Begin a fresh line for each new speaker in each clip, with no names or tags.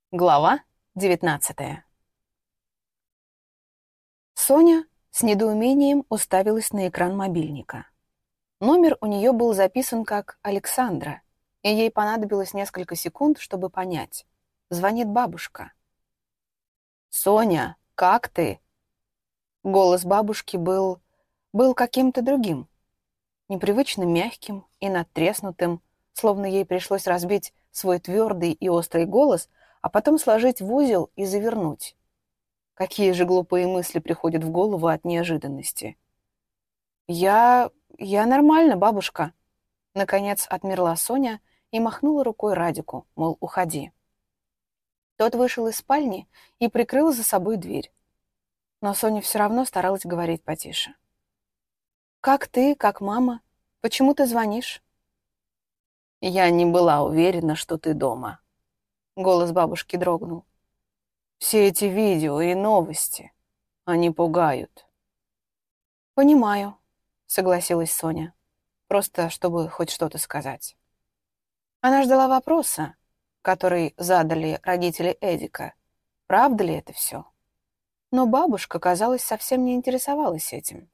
Глава 19. Соня с недоумением уставилась на экран мобильника. Номер у нее был записан как Александра, и ей понадобилось несколько секунд, чтобы понять. Звонит бабушка. «Соня, как ты?» Голос бабушки был каким-то другим, непривычно мягким и надтреснутым, словно ей пришлось разбить свой твердый и острый голос, а потом сложить в узел и завернуть. Какие же глупые мысли приходят в голову от неожиданности. «Я нормально, бабушка», — наконец отмерла Соня и махнула рукой Радику, мол, уходи. Тот вышел из спальни и прикрыл за собой дверь. Но Соня все равно старалась говорить потише. «Как ты, как мама? Почему ты звонишь?»
Я не была уверена, что ты дома.
Голос бабушки дрогнул.
Все эти видео и новости, они пугают.
«Понимаю», — согласилась Соня, просто чтобы хоть что-то сказать. Она ждала вопроса, который задали родители Эдика. Правда ли это все? Но бабушка, казалось, совсем не интересовалась этим.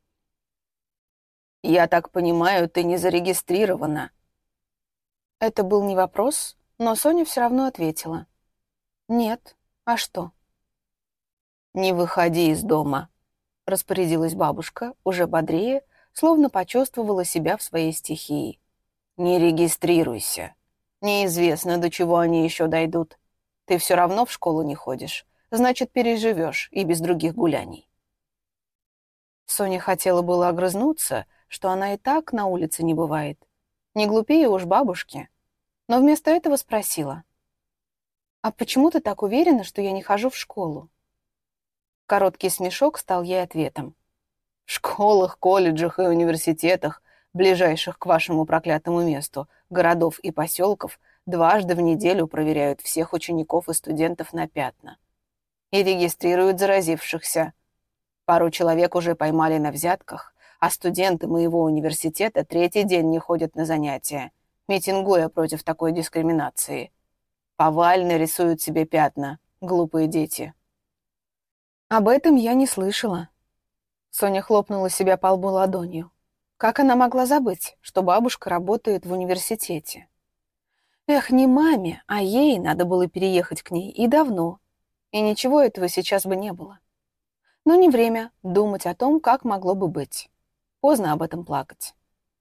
Я так понимаю, ты не зарегистрирована.
Это был не вопрос, но Соня все равно ответила. «Нет. А что?»
Не выходи из дома,
Распорядилась бабушка, уже бодрее, словно почувствовала себя в своей стихии.
не регистрируйся. Неизвестно, до чего они еще дойдут. Ты все равно в школу не ходишь, значит, переживешь и без других гуляний.
Соня хотела было огрызнуться, что она и так на улице не бывает. Не глупее уж бабушки. Но вместо этого спросила. «А почему ты так уверена, что я не хожу в школу?» Короткий смешок стал ей ответом.
В школах, колледжах и университетах, ближайших к вашему проклятому месту, городов и поселков, дважды в неделю проверяют всех учеников и студентов на пятна. И регистрируют заразившихся. Пару человек уже поймали на взятках, а студенты моего университета третий день не ходят на занятия, митингуя против такой дискриминации. Повально рисуют себе пятна, глупые дети.
«Об этом я не слышала». Соня хлопнула себя по лбу ладонью. Как она могла забыть, что бабушка работает в университете? Эх, не маме, а ей надо было переехать к ней и давно. И ничего этого сейчас бы не было. Но не время думать о том, как могло бы быть. Поздно об этом плакать.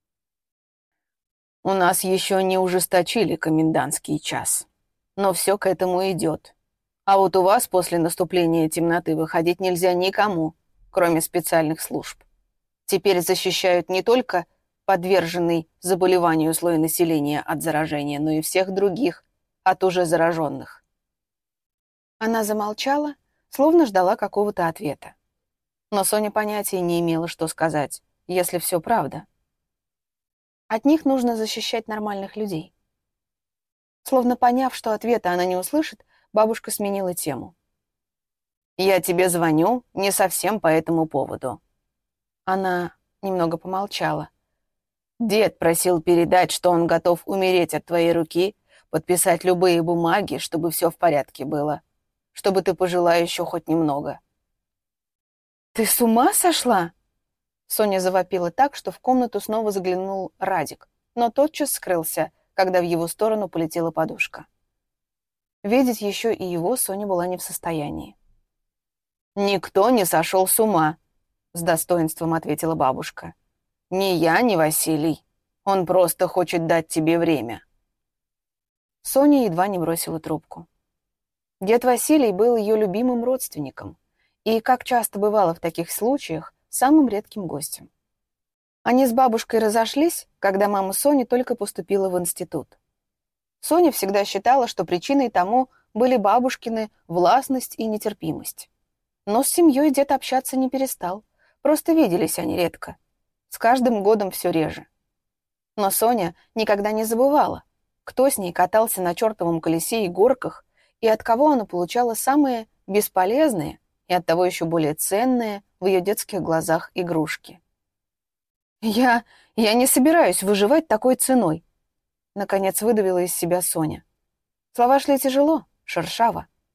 У нас еще не ужесточили комендантский час, но все к этому идет. А вот у вас после наступления темноты выходить нельзя никому, кроме специальных служб. Теперь защищают не только подверженный заболеванию слой населения от заражения, но и всех других от уже зараженных.
Она замолчала, словно ждала какого-то ответа. Но Соня понятия не имела, что сказать, если все правда. От них нужно защищать нормальных людей. Словно поняв, что ответа она не услышит, бабушка сменила тему.
«Я тебе звоню не совсем по этому поводу».
Она немного помолчала.
Дед просил передать, что он готов умереть от твоей руки, подписать любые бумаги, чтобы все в порядке было, чтобы ты пожила еще хоть немного.
«Ты с ума сошла?» Соня завопила так, что в комнату снова заглянул Радик, но тотчас скрылся, когда в его сторону полетела подушка. Видеть еще и его Соня была не в состоянии.
«Никто не сошел с ума», — с достоинством ответила бабушка. «Ни я, ни Василий. Он просто хочет дать тебе время».
Соня едва не бросила трубку. Дед Василий был ее любимым родственником и, как часто бывало в таких случаях, самым редким гостем. Они с бабушкой разошлись, когда мама Сони только поступила в институт. Соня всегда считала, что причиной тому были бабушкины властность и нетерпимость. Но с семьей дед общаться не перестал, просто виделись они редко. С каждым годом все реже. Но Соня никогда не забывала, кто с ней катался на чертовом колесе и горках, и от кого она получала самые бесполезные и оттого еще более ценные в ее детских глазах игрушки. «Я не собираюсь выживать такой ценой», — наконец выдавила из себя Соня. Слова шли тяжело, шершаво,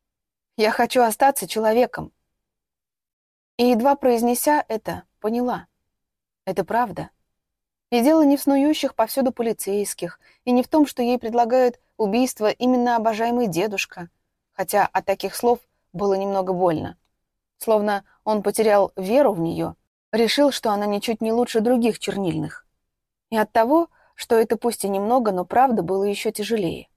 Я хочу остаться человеком. И едва произнеся это, поняла. Это правда. И дело не в снующих повсюду полицейских, и не в том, что ей предлагают убийство именно обожаемый дедушка, хотя от таких слов было немного больно. Словно он потерял веру в нее, решил, что она ничуть не лучше других чернильных. И от того, что это пусть и немного, но правда было еще тяжелее.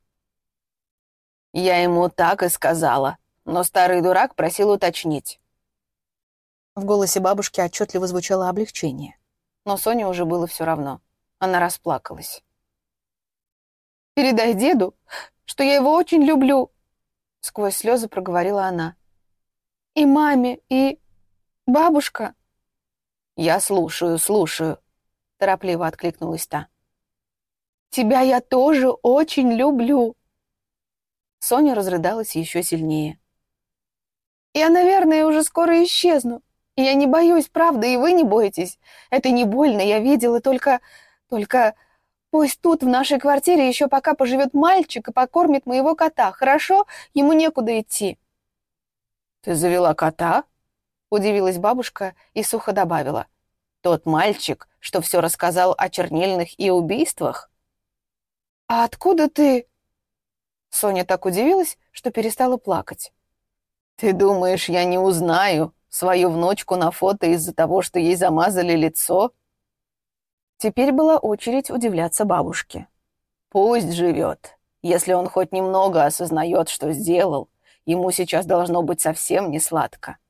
Я ему так и сказала, но старый дурак просил уточнить.
В голосе бабушки отчетливо звучало облегчение. Но Соне уже было все равно. Она расплакалась. «Передай деду, что я его очень люблю», — сквозь слезы проговорила она. «И маме, и... бабушка».
«Я слушаю», — торопливо откликнулась та.
«Тебя я тоже очень люблю». Соня разрыдалась еще сильнее. «Я, наверное, уже скоро исчезну. И я не боюсь, правда, и вы не боитесь. Это не больно, я видела, только... Пусть тут, в нашей квартире, еще пока поживет мальчик и покормит моего кота, хорошо? Ему некуда идти».
«Ты завела кота?» — удивилась бабушка и сухо добавила. «Тот мальчик, что все рассказал о чернильных и убийствах?»
«А откуда ты...» Соня так удивилась, что перестала плакать.
«Ты думаешь, я не узнаю свою внучку на фото из-за того, что ей замазали лицо?»
Теперь была очередь удивляться бабушке.
«Пусть живет. Если он хоть немного осознает, что сделал, ему сейчас должно быть совсем не сладко».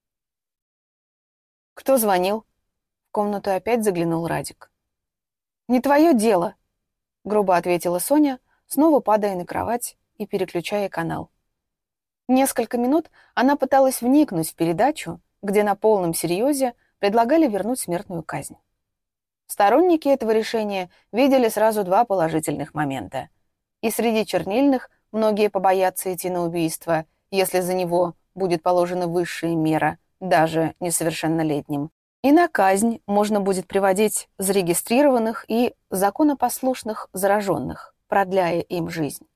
«Кто звонил?» В комнату опять заглянул Радик. «Не твое дело», — грубо ответила Соня, снова падая на кровать и переключая канал. Несколько минут она пыталась вникнуть в передачу, где на полном серьезе предлагали вернуть смертную казнь. Сторонники этого решения видели сразу два положительных момента. И среди чернильных многие побоятся идти на убийство, если за него будет положена высшая мера, даже несовершеннолетним. И на казнь можно будет приводить зарегистрированных и законопослушных зараженных, продляя им жизнь.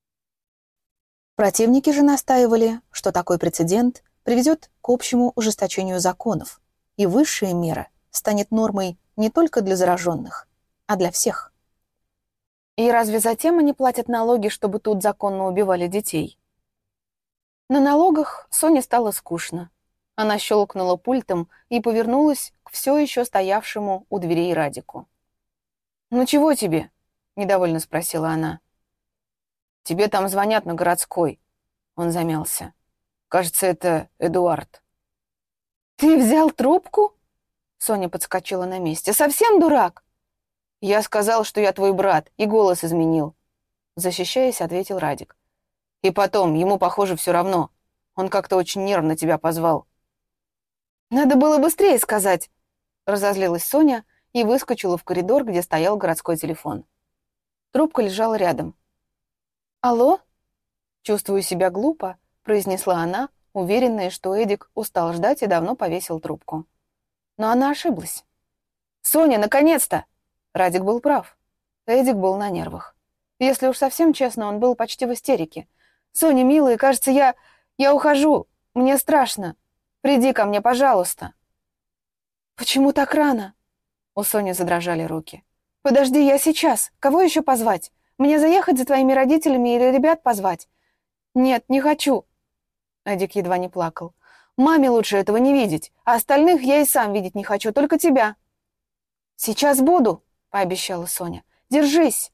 Противники же настаивали, что такой прецедент приведет к общему ужесточению законов, и высшая мера станет нормой не только для зараженных, а для всех. И разве затем они платят налоги, чтобы тут законно убивали детей? На налогах Соне стало скучно. Она щелкнула пультом и повернулась к все еще стоявшему у дверей Радику. «Ну чего тебе?» — недовольно спросила она.
«Тебе там звонят на городской». Он замялся. «Кажется, это Эдуард».
«Ты взял трубку?» Соня подскочила на месте. «Совсем дурак?»
«Я сказал, что я твой брат, и голос изменил». Защищаясь, ответил Радик. «И потом, ему, похоже, все равно. Он как-то очень нервно тебя позвал».
«Надо было быстрее сказать», — разозлилась Соня и выскочила в коридор, где стоял городской телефон. Трубка лежала рядом. «Алло?» «Чувствую себя глупо», — произнесла она, уверенная, что Эдик устал ждать и давно повесил трубку. Но она ошиблась. «Соня, наконец-то!» Радик был прав. Эдик был на нервах. Если уж совсем честно, он был почти в истерике. «Соня, милая, кажется, я ухожу. Мне страшно. Приди ко мне, пожалуйста». «Почему так рано?» У Сони задрожали руки. «Подожди, я сейчас. Кого еще позвать? Мне заехать за твоими родителями или ребят позвать?» «Нет, не хочу». Эдик едва не плакал. «Маме лучше этого не видеть, а остальных я и сам видеть не хочу, только тебя». «Сейчас буду», — пообещала Соня. «Держись».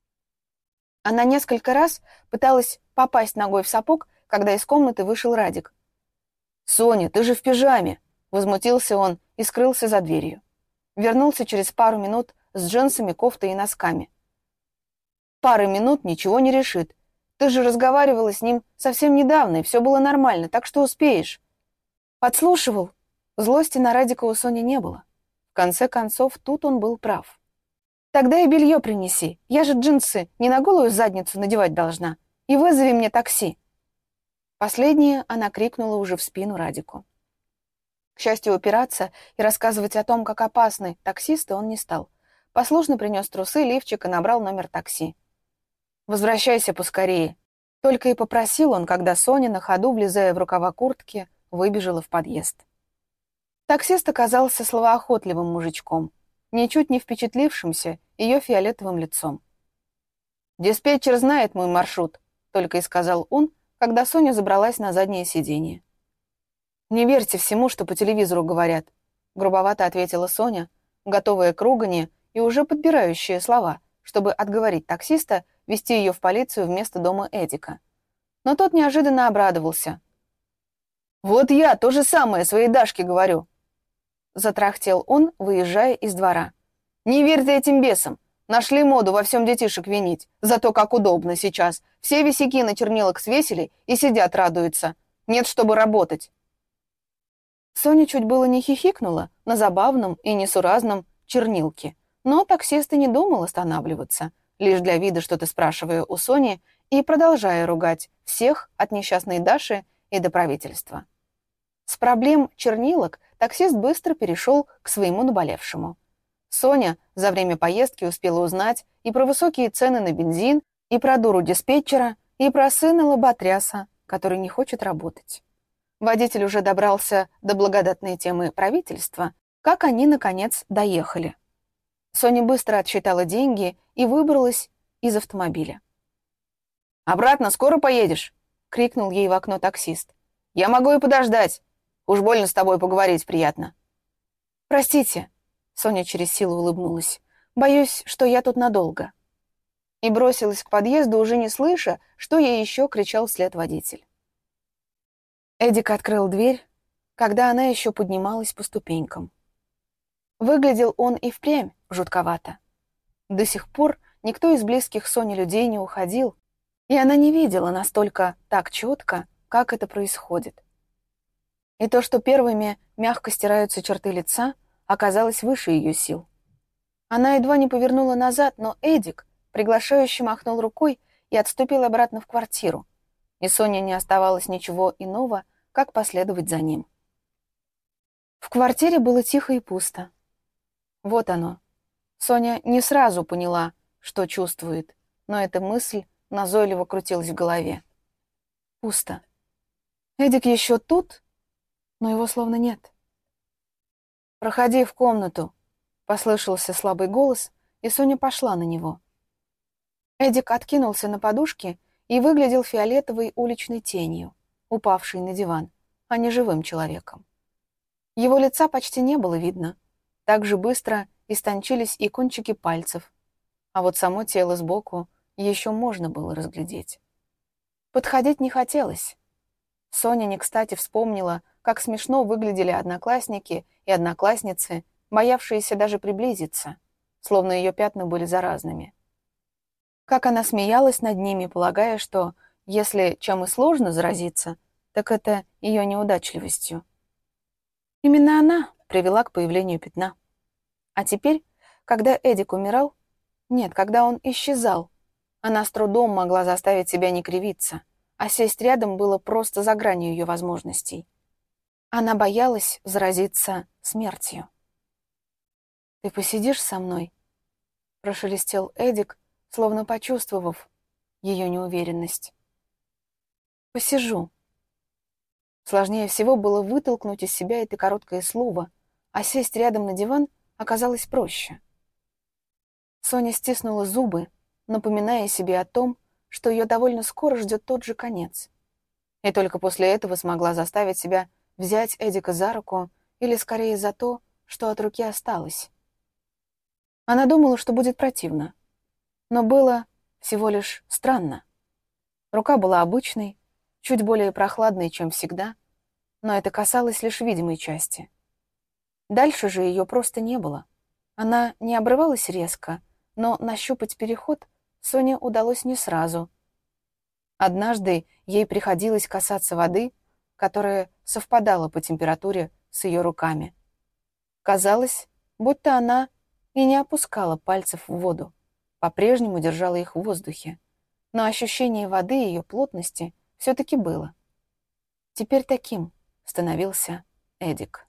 Она несколько раз пыталась попасть ногой в сапог, когда из комнаты вышел Радик.
«Соня, ты же в пижаме!»
— возмутился он и скрылся за дверью. Вернулся через пару минут с джинсами, кофтой и носками. «Пары минут ничего не решит. Ты же разговаривала с ним совсем недавно, и все было нормально, так что успеешь». Подслушивал. Злости на Радика у Сони не было. В конце концов, тут он был прав. «Тогда и белье принеси. Я же джинсы не на голую задницу надевать должна. И вызови мне такси». Последнее она крикнула уже в спину Радику. К счастью, упираться и рассказывать о том, как опасны таксисты, он не стал. Послушно принес трусы, лифчик и набрал номер такси. «Возвращайся поскорее». Только и попросил он, когда Соня, на ходу влезая в рукава куртки, выбежала в подъезд. Таксист оказался словоохотливым мужичком, ничуть не впечатлившимся ее фиолетовым лицом. «Диспетчер знает мой маршрут», — только и сказал он, когда Соня забралась на заднее сиденье. «Не верьте всему, что по телевизору говорят», — грубовато ответила Соня, готовая к ругани и уже подбирающая слова, чтобы отговорить таксиста везти ее в полицию вместо дома Эдика. Но тот неожиданно обрадовался. «Вот я то же самое своей Дашке говорю», — затрахтел он, выезжая из двора. «Не верьте этим бесам. Нашли моду во всем детишек винить. Зато как удобно сейчас. Все висяки на чернилах свесили и сидят радуются. Нет, чтобы работать». Соня чуть было не хихикнула на забавном и несуразном чернилке, но таксист и не думал останавливаться, лишь для вида что-то спрашивая у Сони и продолжая ругать всех от несчастной Даши и до правительства. С проблем чернилок таксист быстро перешел к своему наболевшему. Соня за время поездки успела узнать и про высокие цены на бензин, и про дуру диспетчера, и про сына лоботряса, который не хочет работать. Водитель уже добрался до благодатной темы правительства, как они, наконец, доехали. Соня быстро отсчитала деньги и выбралась из автомобиля. «Обратно скоро поедешь?» — крикнул ей в окно таксист. «Я могу и подождать. Уж больно с тобой поговорить приятно». «Простите», — Соня через силу улыбнулась. «Боюсь, что я тут надолго». И бросилась к подъезду, уже не слыша, что ей еще кричал вслед водитель. Эдик открыл дверь, когда она еще поднималась по ступенькам. Выглядел он и впрямь жутковато. До сих пор никто из близких Соне людей не уходил, и она не видела настолько так четко, как это происходит. И то, что первыми мягко стираются черты лица, оказалось выше ее сил. Она едва не повернула назад, но Эдик приглашающе махнул рукой и отступил обратно в квартиру, и Соне не оставалось ничего иного, как последовать за ним. В квартире было тихо и пусто. Вот оно. Соня не сразу поняла, что чувствует, но эта мысль назойливо крутилась в голове. Пусто. Эдик еще тут, но его словно нет. «Проходи в комнату», — послышался слабый голос, и Соня пошла на него. Эдик откинулся на подушке и выглядел фиолетовой уличной тенью, упавшей на диван, а не живым человеком. Его лица почти не было видно. Так же быстро истончились и кончики пальцев, а вот само тело сбоку еще можно было разглядеть. Подходить не хотелось. Соня не кстати вспомнила, как смешно выглядели одноклассники и одноклассницы, боявшиеся даже приблизиться, словно ее пятна были заразными. Как она смеялась над ними, полагая, что, если чем и сложно заразиться, так это ее неудачливостью. Именно она привела к появлению пятна. А теперь, когда Эдик умирал, нет, когда он исчезал, она с трудом могла заставить себя не кривиться, а сесть рядом было просто за гранью ее возможностей. Она боялась заразиться смертью. «Ты посидишь со мной?» — прошелестел Эдик, словно почувствовав ее неуверенность. «Посижу». Сложнее всего было вытолкнуть из себя это короткое слово, а сесть рядом на диван оказалось проще. Соня стиснула зубы, напоминая себе о том, что ее довольно скоро ждет тот же конец. И только после этого смогла заставить себя взять Эдика за руку или скорее за то, что от руки осталось. Она думала, что будет противно, но было всего лишь странно. Рука была обычной, чуть более прохладной, чем всегда, но это касалось лишь видимой части. Дальше же ее просто не было. Она не обрывалась резко, но нащупать переход Соне удалось не сразу. Однажды ей приходилось касаться воды, которая совпадала по температуре с ее руками. Казалось, будто она и не опускала пальцев в воду, по-прежнему держала их в воздухе, но ощущение воды и ее плотности все-таки было. Теперь таким становился Эдик.